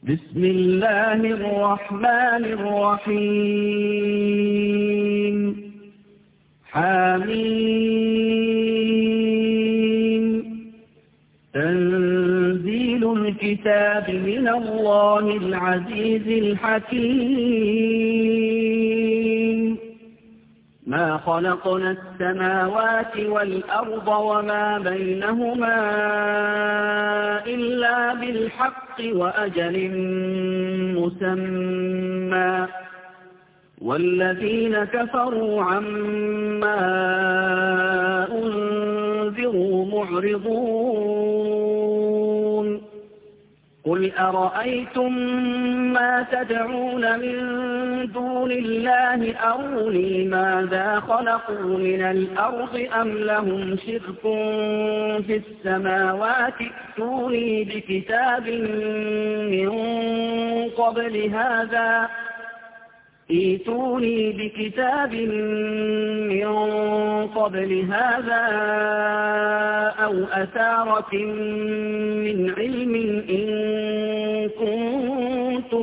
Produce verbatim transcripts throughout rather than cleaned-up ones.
بسم الله الرحمن الرحيم حميم تنزيل الكتاب من الله العزيز الحكيم ما خلقنا السماوات والأرض وما بينهما إلا بالحق وأجل مسمى والذين كفروا عما أنذروا معرضون قل أرأيتم ما تدعون من دون الله أروني ماذا خلقوا من الأرض أم لهم شرك في السماوات ائتوني بكتاب من قبل هذا ائتوني بكتاب من قبل هذا أو أثارة من علم إن كنتم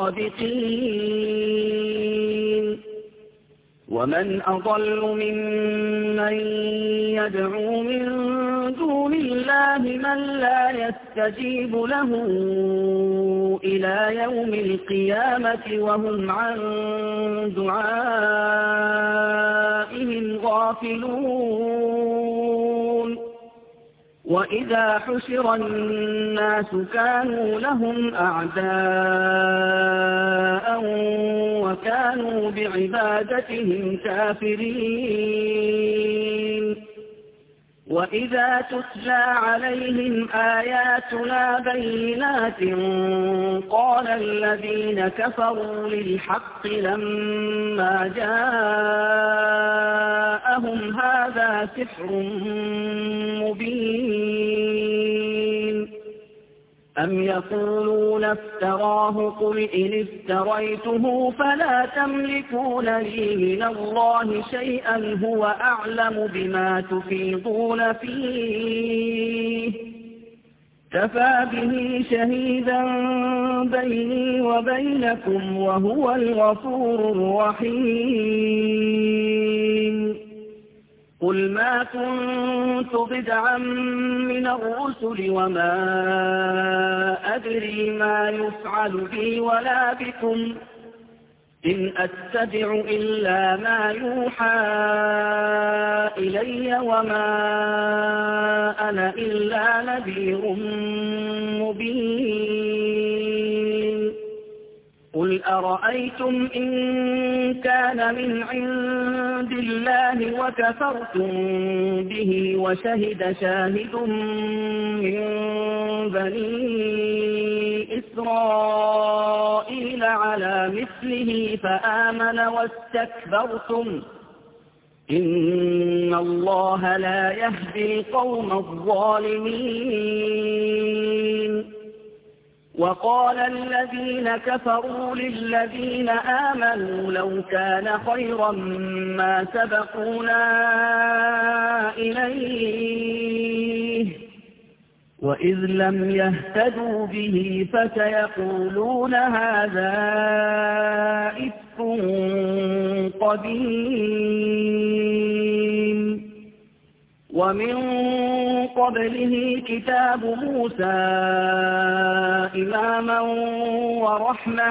صادقين ومن أضل ممن يدعو من دون الله من لا يستجيب له إلى يوم القيامة وهم عن دعائهم غافلون وإذا حشر الناس كانوا لهم أعداء وكانوا بعبادتهم كافرين وإذا تتلى عليهم آياتنا بينات قال الذين كفروا للحق لما جاءهم هذا سحر مبين أم يقولون افتراه قل إن افتريته فلا تملكون لي من الله شيئا هو أعلم بما تفيضون فيه كفى به شهيدا بيني وبينكم وهو الغفور الرحيم قل ما كنت بدعا من الرسل وما أدري ما يفعل بي ولا بكم إن أتبع إلا ما يوحى إلي وما أنا إلا نذير مبين قل أرأيتم إن كان من عند الله وكفرتم به وشهد شاهد من بني إسرائيل على مثله فآمن واستكبرتم إن الله لا يهدي القوم الظالمين وقال الذين كفروا للذين آمنوا لو كان خيرا ما سبقونا إليه وإذ لم يهتدوا به فسيقولون هذا إفك قديم ومن قبله كتاب موسى إماما ورحمة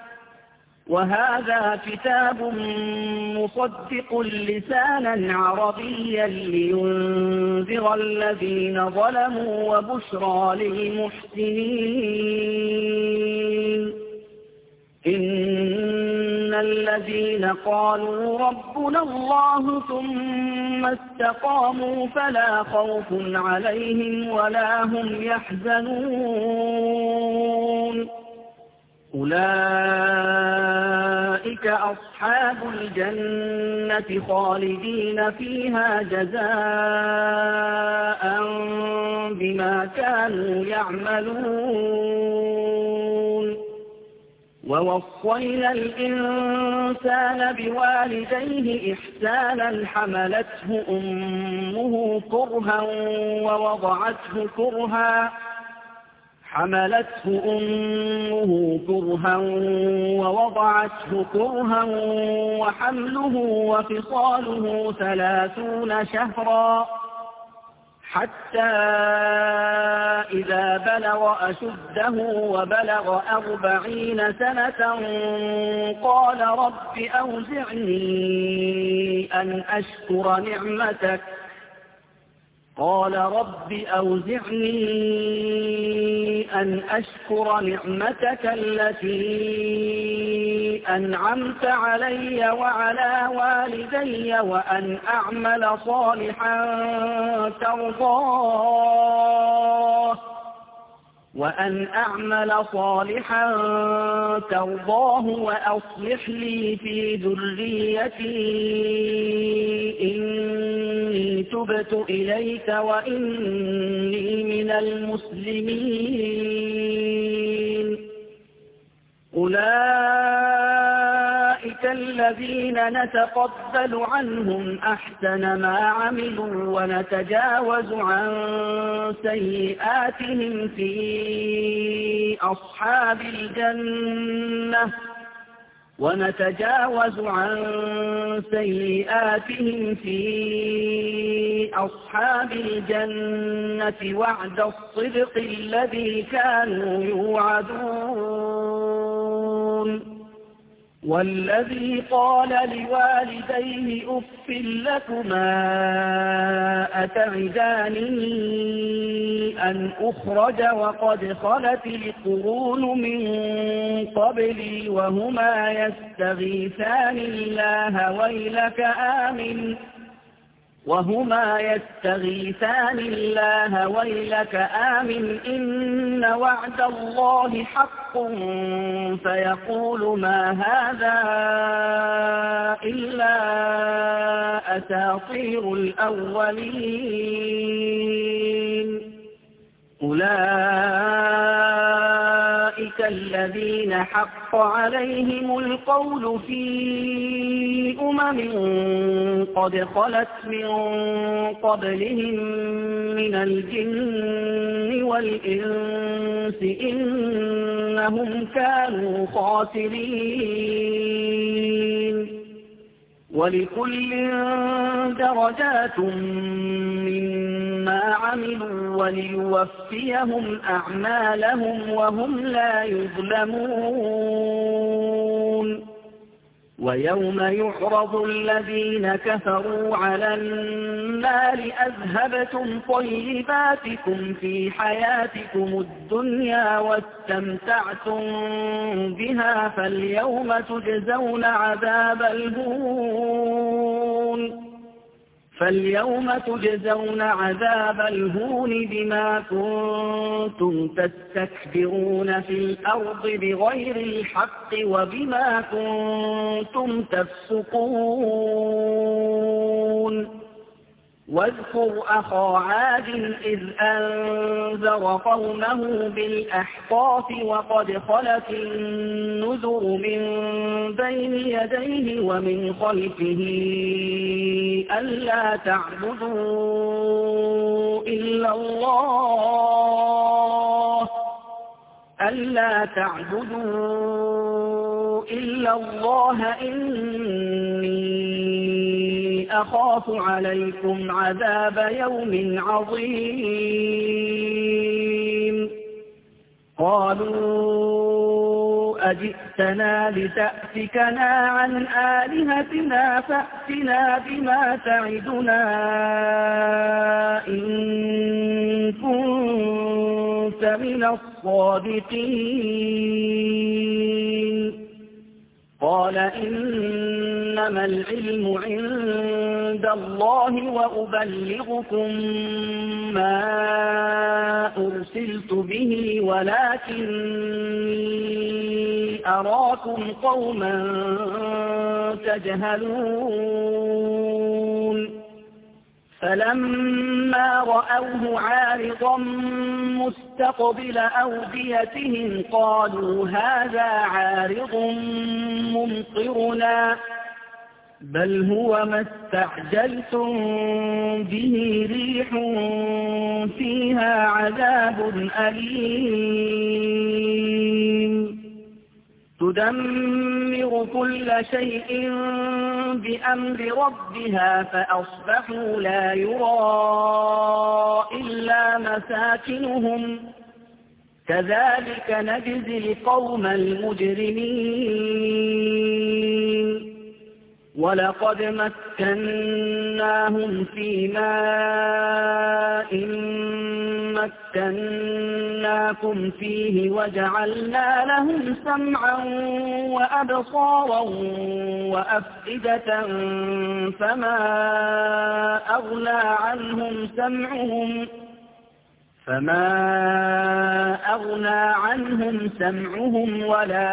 وهذا كتاب مصدق لسانا عربيا لينذر الذين ظلموا وبشرى للمحسنين إن الذين قالوا ربنا الله ثم استقاموا فلا خوف عليهم ولا هم يحزنون أولئك أصحاب الجنة خالدين فيها جزاء بما كانوا يعملون ووصينا الإنسان بوالديه إحسانا حملته أمه كرها ووضعته كرها حملته أمه كرها ووضعته كرها وحمله وفصاله ثلاثون شهرا حتى إذا بلغ أشده وبلغ أربعين سنة قال رب أوزعني أن أشكر نعمتك قال رب أوزعني أن أشكر نعمتك التي أنعمت علي وعلى والدي وأن أعمل صالحا ترضاه وأن أعمل صالحا ترضاه وأصلح لي في ذريتي إني تبت إليك وإني من المسلمين أولئك الذين نتقبل عنهم أحسن ما عملوا ونتجاوز عن سيئاتهم في أصحاب الجنة ونتجاوز عن سيئاتهم في أصحاب الجنة وعد الصدق الذي كانوا يوعدون والذي قال لوالديه أف لكما أتعدانني أن أخرج وقد خلت القرون من قبلي وهما يستغيثان الله ويلك آمن وهما يستغيثان الله ويلك آمن إن وعد الله حق فيقول ما هذا إلا أساطير الأولين أولئك الذين حق عليهم القول في أمم قد خلت من قبلهم من الجن والإنس إنهم كانوا خاسرين ولكل درجات مما عملوا وليوفيهم أعمالهم وهم لا يظلمون ويوم يعرض الذين كفروا على النار أذهبتم طيباتكم في حياتكم الدنيا واستمتعتم بها فاليوم تجزون عذاب الهون فاليوم تجزون عذاب الهون بما كنتم تستكبرون في الأرض بغير الحق وبما كنتم تفسقون واذكر أخا عاد إذ أنذر قومه بالأحقاف وقد خلت النذر من بين يديه ومن خلفه ألا تعبدوا إلا الله ألا تعبدوا إلا الله إني أخاف عليكم عذاب يوم عظيم قالوا أجئتنا لتأفكنا عن آلهتنا فأتنا بما تعدنا إن كنت من الصادقين قال إنما العلم عند الله وأبلغكم ما أرسلت به ولكني أراكم قوما تجهلون فلما رأوه عارضا مستقبل أوديتهم قالوا هذا عارض ممطرنا بل هو ما استعجلتم به ريح فيها عذاب أليم تدمر كل شيء بأمر ربها فأصبحوا لا يرى إلا مساكنهم كذلك نجزي القوم المجرمين ولقد مكناهم في ماء مكناكم فيه وجعلنا لهم سمعا وأبصارا وأفئدة فما أغنى عنهم سمعهم فما أغنى عنهم سمعهم ولا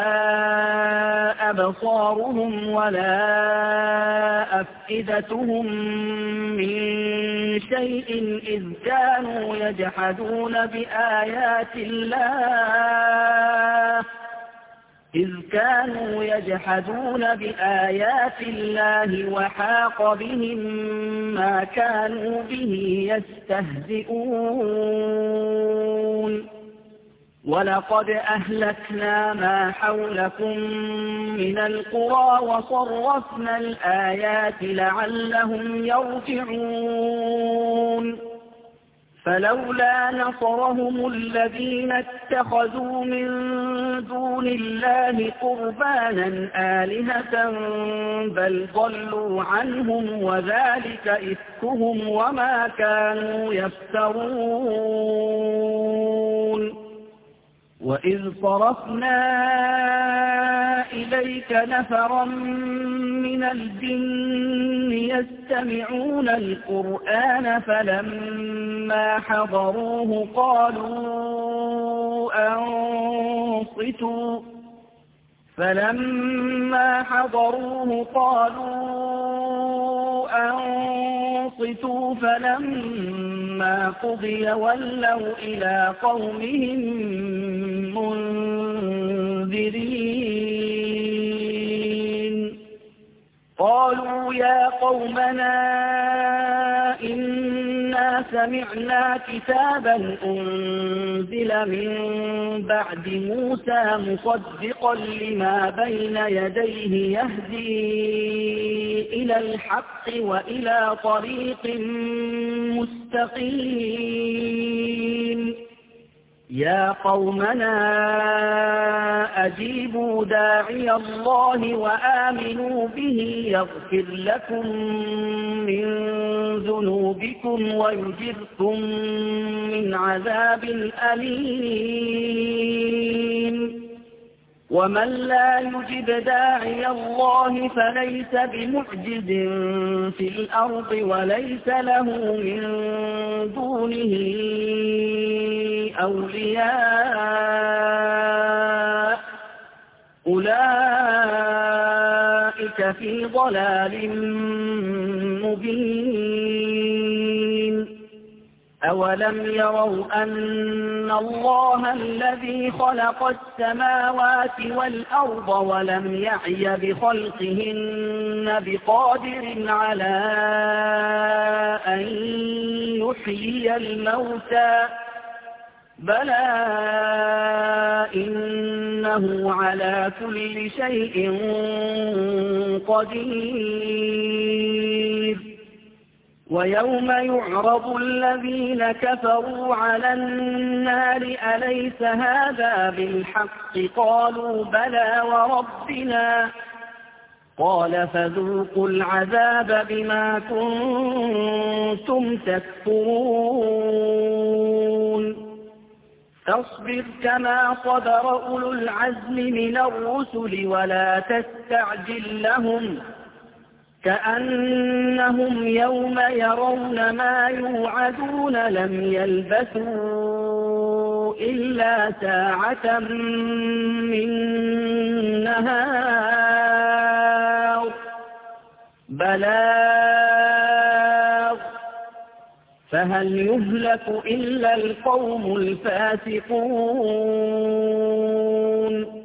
أبصارهم ولا أفئدتهم من شيء إذ كانوا يجحدون بآيات الله إذ كانوا يجحدون بآيات الله وحاق بهم ما كانوا به يستهزئون ولقد أهلكنا ما حولكم من القرى وصرفنا الآيات لعلهم يرجعون فلولا نصرهم الذين اتخذوا من دون الله قربانا آلهة بل ضلوا عنهم وذلك إفكهم وما كانوا يفترون وإذ صرفنا إليك نفرا من الجن يستمعون القرآن فلما حضروه قالوا أنصتوا فلما حضروه قالوا أنصتوا فلما قضي ولوا إلى قومهم منذرين قالوا يا قومنا إنا سمعنا كتابا أنزل من بعد موسى مصدقا لما بين يديه يهدي إلى الحق وإلى طريق مستقيم يا قومنا أجيبوا داعي الله وآمنوا به يغفر لكم من ذنوبكم ويجركم من عذاب أليم ومن لا يجب داعي الله فليس بمعجز في الأرض وليس له من دونه أولياء أولئك في ضلال مبين أولم يروا أن الله الذي خلق السماوات والأرض ولم يعي بخلقهن بقادر على أن يحيي الموتى بلى إنه على كل شيء قدير ويوم يعرض الذين كفروا على النار أليس هذا بالحق قالوا بلى وربنا قال فذوقوا العذاب بما كنتم تكفرون فاصبر كما صبر أولو العزم من الرسل ولا تستعجل لهم كأنهم يوم يرون ما يوعدون لم يلبثوا إلا ساعة من نهار بلاغ فهل يهلك إلا القوم الفاسقون